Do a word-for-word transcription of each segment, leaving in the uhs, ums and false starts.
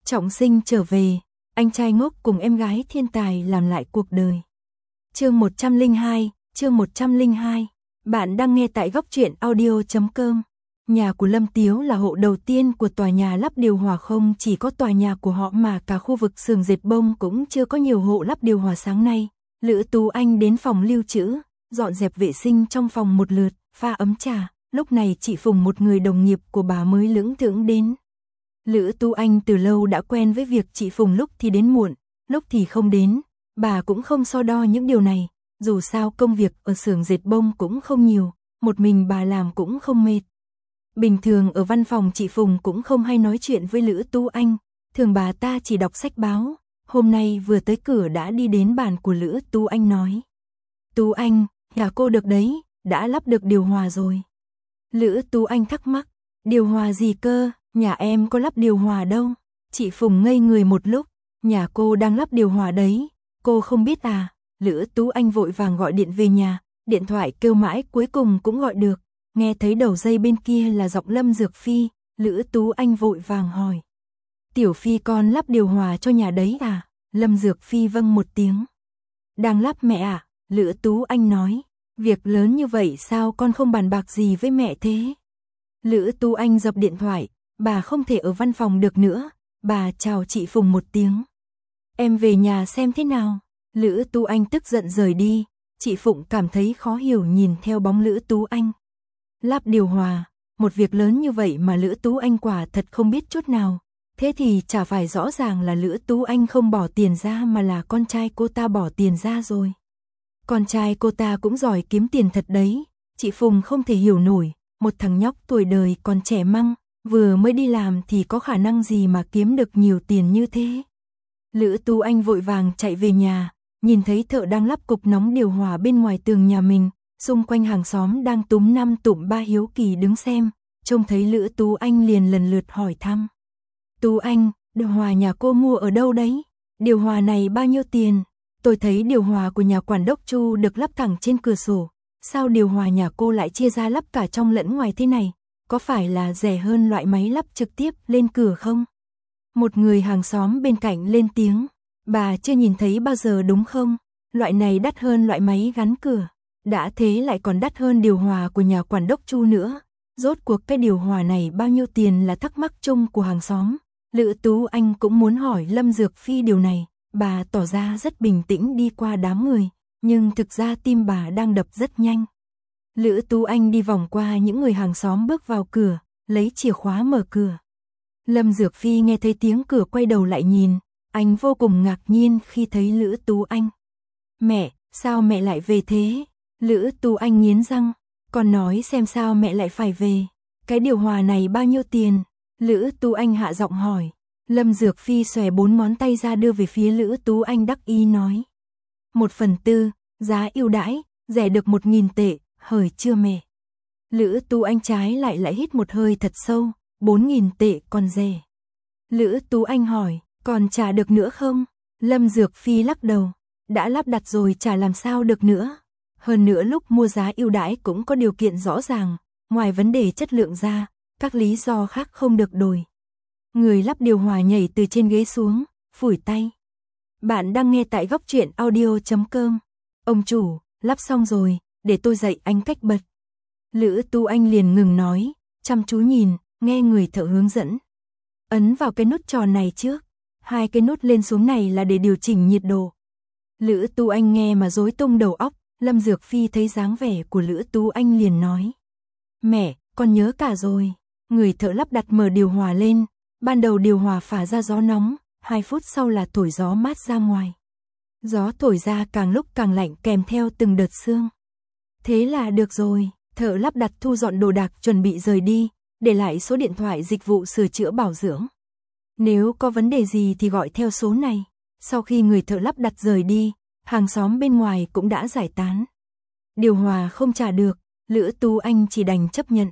Trọng sinh trở về, anh trai ngốc cùng em gái thiên tài làm lại cuộc đời. Chương một trăm lẻ hai, chương một trăm lẻ hai. Bạn đang nghe tại góc truyện audio chấm com. Nhà của Lâm Tiếu là hộ đầu tiên của tòa nhà lắp điều hòa, không chỉ có tòa nhà của họ mà cả khu vực xưởng dệt bông cũng chưa có nhiều hộ lắp điều hòa. Sáng nay, Lữ Tú Anh đến phòng lưu trữ, dọn dẹp vệ sinh trong phòng một lượt, pha ấm trà. Lúc này chị Phùng, một người đồng nghiệp của bà, mới lững thững đến. Lữ Tú Anh từ lâu đã quen với việc chị Phùng lúc thì đến muộn, lúc thì không đến. Bà cũng không so đo những điều này, dù sao công việc ở xưởng dệt bông cũng không nhiều, một mình bà làm cũng không mệt. Bình thường ở văn phòng chị Phùng cũng không hay nói chuyện với Lữ Tú Anh, thường bà ta chỉ đọc sách báo. Hôm nay vừa tới cửa đã đi đến bàn của Lữ Tú Anh nói: "Tú Anh, nhà cô được đấy, đã lắp được điều hòa rồi." Lữ Tú Anh thắc mắc: "Điều hòa gì cơ, nhà em có lắp điều hòa đâu." Chị Phùng ngây người một lúc: "Nhà cô đang lắp điều hòa đấy, cô không biết à?" Lữ Tú Anh vội vàng gọi điện về nhà, điện thoại kêu mãi cuối cùng cũng gọi được. Nghe thấy đầu dây bên kia là giọng Lâm Dược Phi, Lữ Tú Anh vội vàng hỏi: "Tiểu Phi con lắp điều hòa cho nhà đấy à?" Lâm Dược Phi vâng một tiếng. "Đang lắp mẹ à?" Lữ Tú Anh nói. "Việc lớn như vậy sao con không bàn bạc gì với mẹ thế?" Lữ Tú Anh dập điện thoại, bà không thể ở văn phòng được nữa, bà chào chị Phùng một tiếng: "Em về nhà xem thế nào." Lữ Tú Anh tức giận rời đi, chị Phụng cảm thấy khó hiểu nhìn theo bóng Lữ Tú Anh. Lắp điều hòa, một việc lớn như vậy mà Lữ Tú Anh quả thật không biết chút nào, thế thì chả phải rõ ràng là Lữ Tú Anh không bỏ tiền ra mà là con trai cô ta bỏ tiền ra rồi. Con trai cô ta cũng giỏi kiếm tiền thật đấy, chị Phùng không thể hiểu nổi, một thằng nhóc tuổi đời còn trẻ măng, vừa mới đi làm thì có khả năng gì mà kiếm được nhiều tiền như thế. Lữ Tú Anh vội vàng chạy về nhà, nhìn thấy thợ đang lắp cục nóng điều hòa bên ngoài tường nhà mình, xung quanh hàng xóm đang túm năm tụm ba hiếu kỳ đứng xem, trông thấy Lữ Tú Anh liền lần lượt hỏi thăm: "Tú Anh, điều hòa nhà cô mua ở đâu đấy? Điều hòa này bao nhiêu tiền? Tôi thấy điều hòa của nhà quản đốc Chu được lắp thẳng trên cửa sổ, sao điều hòa nhà cô lại chia ra lắp cả trong lẫn ngoài thế này? Có phải là rẻ hơn loại máy lắp trực tiếp lên cửa không?" Một người hàng xóm bên cạnh lên tiếng: "Bà chưa nhìn thấy bao giờ đúng không? Loại này đắt hơn loại máy gắn cửa. Đã thế lại còn đắt hơn điều hòa của nhà quản đốc Chu nữa. Rốt cuộc cái điều hòa này bao nhiêu tiền là thắc mắc chung của hàng xóm." Lữ Tú Anh cũng muốn hỏi Lâm Dược Phi điều này, bà tỏ ra rất bình tĩnh đi qua đám người, nhưng thực ra tim bà đang đập rất nhanh. Lữ Tú Anh đi vòng qua những người hàng xóm bước vào cửa, lấy chìa khóa mở cửa. Lâm Dược Phi nghe thấy tiếng cửa quay đầu lại nhìn, anh vô cùng ngạc nhiên khi thấy Lữ Tú Anh. "Mẹ, sao mẹ lại về thế?" Lữ Tú Anh nghiến răng: "Con nói xem sao mẹ lại phải về. Cái điều hòa này bao nhiêu tiền?" Lữ Tú Anh hạ giọng hỏi. Lâm Dược Phi xòe bốn ngón tay ra đưa về phía Lữ Tú Anh đắc ý nói: "Một phần tư, giá ưu đãi, rẻ được một nghìn tệ, hời chưa mẹ?" Lữ Tú Anh trái lại lại hít một hơi thật sâu: "Bốn nghìn tệ còn rẻ." Lữ Tú Anh hỏi: "Còn trả được nữa không?" Lâm Dược Phi lắc đầu: "Đã lắp đặt rồi trả làm sao được nữa. Hơn nữa lúc mua giá ưu đãi cũng có điều kiện rõ ràng, ngoài vấn đề chất lượng ra, các lý do khác không được đổi." Người lắp điều hòa nhảy từ trên ghế xuống, phủi tay. Bạn đang nghe tại góc truyện audio chấm com. "Ông chủ, lắp xong rồi, để tôi dạy anh cách bật." Lữ Tú Anh liền ngừng nói, chăm chú nhìn, nghe người thợ hướng dẫn. "Ấn vào cái nút tròn này trước, hai cái nút lên xuống này là để điều chỉnh nhiệt độ." Lữ Tú Anh nghe mà rối tung đầu óc. Lâm Dược Phi thấy dáng vẻ của Lữ Tú Anh liền nói: "Mẹ, con nhớ cả rồi." Người thợ lắp đặt mở điều hòa lên, ban đầu điều hòa phả ra gió nóng, hai phút sau là thổi gió mát ra ngoài. Gió thổi ra càng lúc càng lạnh kèm theo từng đợt sương. "Thế là được rồi." Thợ lắp đặt thu dọn đồ đạc chuẩn bị rời đi, để lại số điện thoại dịch vụ sửa chữa bảo dưỡng. "Nếu có vấn đề gì thì gọi theo số này." Sau khi người thợ lắp đặt rời đi, hàng xóm bên ngoài cũng đã giải tán. Điều hòa không trả được, Lữ Tú Anh chỉ đành chấp nhận.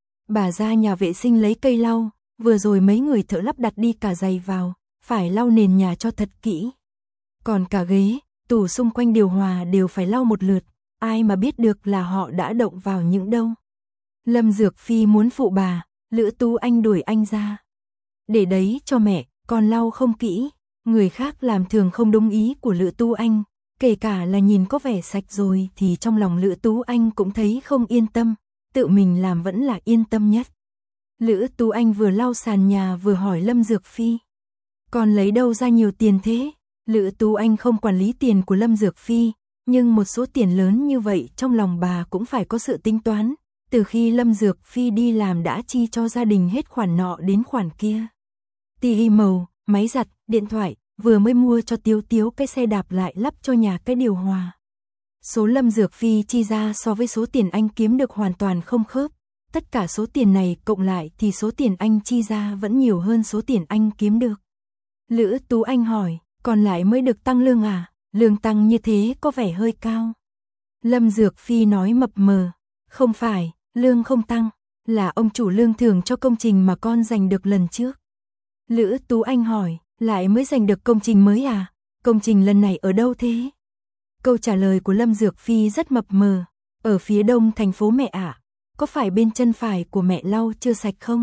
Bà ra nhà vệ sinh lấy cây lau, vừa rồi mấy người thợ lắp đặt đi cả giày vào, phải lau nền nhà cho thật kỹ. Còn cả ghế, tủ xung quanh điều hòa đều phải lau một lượt, ai mà biết được là họ đã động vào những đâu. Lâm Dược Phi muốn phụ bà, Lữ Tú Anh đuổi anh ra. "Để đấy cho mẹ, còn lau không kỹ, người khác làm thường không đúng ý của Lữ Tú Anh, kể cả là nhìn có vẻ sạch rồi thì trong lòng Lữ Tú Anh cũng thấy không yên tâm, tự mình làm vẫn là yên tâm nhất. Lữ Tú Anh vừa lau sàn nhà vừa hỏi Lâm Dược Phi. Còn lấy đâu ra nhiều tiền thế? Lữ Tú Anh không quản lý tiền của Lâm Dược Phi, nhưng một số tiền lớn như vậy trong lòng bà cũng phải có sự tính toán. Từ khi Lâm Dược Phi đi làm đã chi cho gia đình hết khoản nọ đến khoản kia. ti vi màu, máy giặt, điện thoại, vừa mới mua cho Tiếu Tiếu cái xe đạp lại lắp cho nhà cái điều hòa. Số Lâm Dược Phi chi ra so với số tiền anh kiếm được hoàn toàn không khớp. Tất cả số tiền này cộng lại thì số tiền anh chi ra vẫn nhiều hơn số tiền anh kiếm được. Lữ Tú Anh hỏi, còn lại mới được tăng lương à? Lương tăng như thế có vẻ hơi cao. Lâm Dược Phi nói mập mờ, không phải, lương không tăng, là ông chủ lương thưởng cho công trình mà con giành được lần trước. Lữ Tú Anh hỏi, lại mới giành được công trình mới à? Công trình lần này ở đâu thế? Câu trả lời của Lâm Dược Phi rất mập mờ, ở phía đông thành phố mẹ ạ. Có phải bên chân phải của mẹ lau chưa sạch không?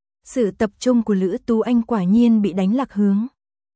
Sự tập trung của Lữ Tú Anh quả nhiên bị đánh lạc hướng.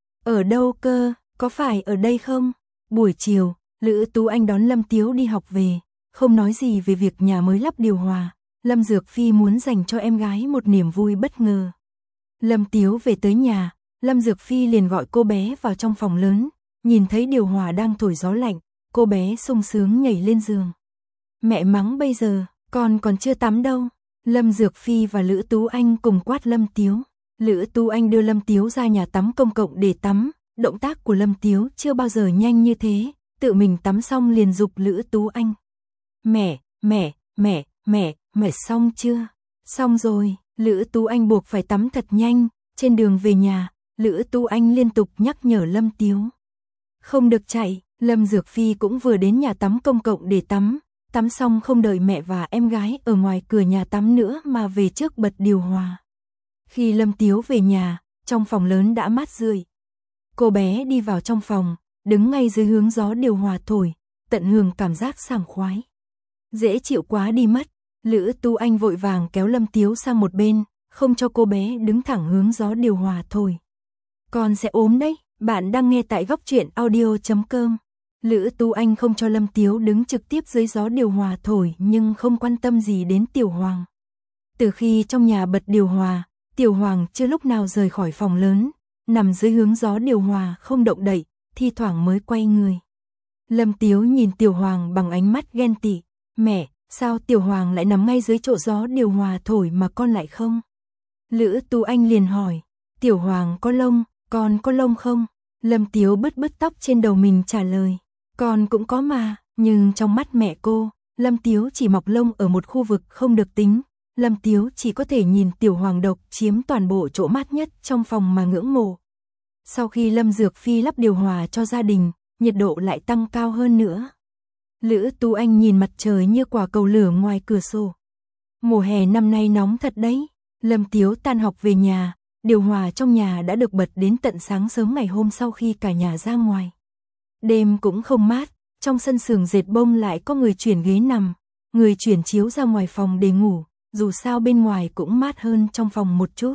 Ở đâu cơ, có phải ở đây không? Buổi chiều, Lữ Tú Anh đón Lâm Tiếu đi học về, không nói gì về việc nhà mới lắp điều hòa. Lâm Dược Phi muốn dành cho em gái một niềm vui bất ngờ. Lâm Tiếu về tới nhà, Lâm Dược Phi liền gọi cô bé vào trong phòng lớn, nhìn thấy điều hòa đang thổi gió lạnh, cô bé sung sướng nhảy lên giường. Mẹ mắng bây giờ, con còn chưa tắm đâu. Lâm Dược Phi và Lữ Tú Anh cùng quát Lâm Tiếu. Lữ Tú Anh đưa Lâm Tiếu ra nhà tắm công cộng để tắm, động tác của Lâm Tiếu chưa bao giờ nhanh như thế, tự mình tắm xong liền giục Lữ Tú Anh. Mẹ, mẹ, mẹ, mẹ, mẹ xong chưa? Xong rồi, Lữ Tú Anh buộc phải tắm thật nhanh, trên đường về nhà, Lữ Tú Anh liên tục nhắc nhở Lâm Tiếu. Không được chạy, Lâm Dược Phi cũng vừa đến nhà tắm công cộng để tắm. Tắm xong không đợi mẹ và em gái ở ngoài cửa nhà tắm nữa mà về trước bật điều hòa. Khi Lâm Tiếu về nhà, trong phòng lớn đã mát rượi. Cô bé đi vào trong phòng, đứng ngay dưới hướng gió điều hòa thổi, tận hưởng cảm giác sảng khoái. Dễ chịu quá đi mất, Lữ Tú Anh vội vàng kéo Lâm Tiếu sang một bên, không cho cô bé đứng thẳng hướng gió điều hòa thổi. Con sẽ ốm đấy, bạn đang nghe tại góc truyện audio chấm com. Lữ Tú Anh không cho Lâm Tiếu đứng trực tiếp dưới gió điều hòa thổi nhưng không quan tâm gì đến Tiểu Hoàng. Từ khi trong nhà bật điều hòa, Tiểu Hoàng chưa lúc nào rời khỏi phòng lớn, nằm dưới hướng gió điều hòa không động đậy, thi thoảng mới quay người. Lâm Tiếu nhìn Tiểu Hoàng bằng ánh mắt ghen tị. Mẹ, sao Tiểu Hoàng lại nằm ngay dưới chỗ gió điều hòa thổi mà con lại không? Lữ Tú Anh liền hỏi, Tiểu Hoàng có lông, con có lông không? Lâm Tiếu bứt bứt tóc trên đầu mình trả lời. Con cũng có mà, nhưng trong mắt mẹ cô, Lâm Tiếu chỉ mọc lông ở một khu vực không được tính. Lâm Tiếu chỉ có thể nhìn Tiểu Hoàng độc chiếm toàn bộ chỗ mát nhất trong phòng mà ngưỡng mộ. Sau khi Lâm Dược Phi lắp điều hòa cho gia đình, nhiệt độ lại tăng cao hơn nữa. Lữ Tú Anh nhìn mặt trời như quả cầu lửa ngoài cửa sổ. Mùa hè năm nay nóng thật đấy. Lâm Tiếu tan học về nhà, điều hòa trong nhà đã được bật đến tận sáng sớm ngày hôm sau khi cả nhà ra ngoài. Đêm cũng không mát, trong sân xưởng dệt bông lại có người chuyển ghế nằm, người chuyển chiếu ra ngoài phòng để ngủ, dù sao bên ngoài cũng mát hơn trong phòng một chút.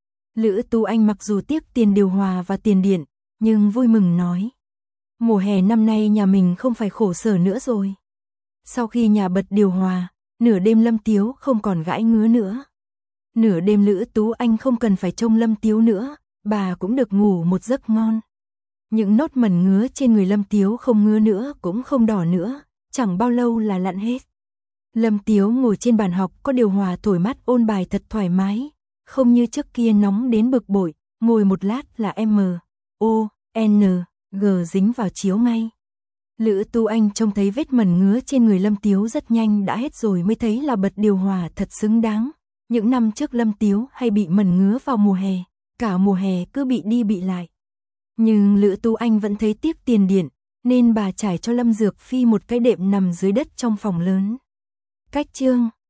Lữ Tú Anh mặc dù tiếc tiền điều hòa và tiền điện, nhưng vui mừng nói. Mùa hè năm nay nhà mình không phải khổ sở nữa rồi. Sau khi nhà bật điều hòa, nửa đêm Lâm Tiếu không còn gãi ngứa nữa. Nửa đêm Lữ Tú Anh không cần phải trông Lâm Tiếu nữa, bà cũng được ngủ một giấc ngon. Những nốt mẩn ngứa trên người Lâm Tiếu không ngứa nữa cũng không đỏ nữa, chẳng bao lâu là lặn hết. Lâm Tiếu ngồi trên bàn học có điều hòa thổi mát ôn bài thật thoải mái, không như trước kia nóng đến bực bội, ngồi một lát là M, O, N, G dính vào chiếu ngay. Lữ Tú Anh trông thấy vết mẩn ngứa trên người Lâm Tiếu rất nhanh đã hết rồi mới thấy là bật điều hòa thật xứng đáng. Những năm trước Lâm Tiếu hay bị mẩn ngứa vào mùa hè, cả mùa hè cứ bị đi bị lại. Nhưng Lữ Tú Anh vẫn thấy tiếc tiền điện, nên bà trải cho Lâm Dược Phi một cái đệm nằm dưới đất trong phòng lớn. Cách chương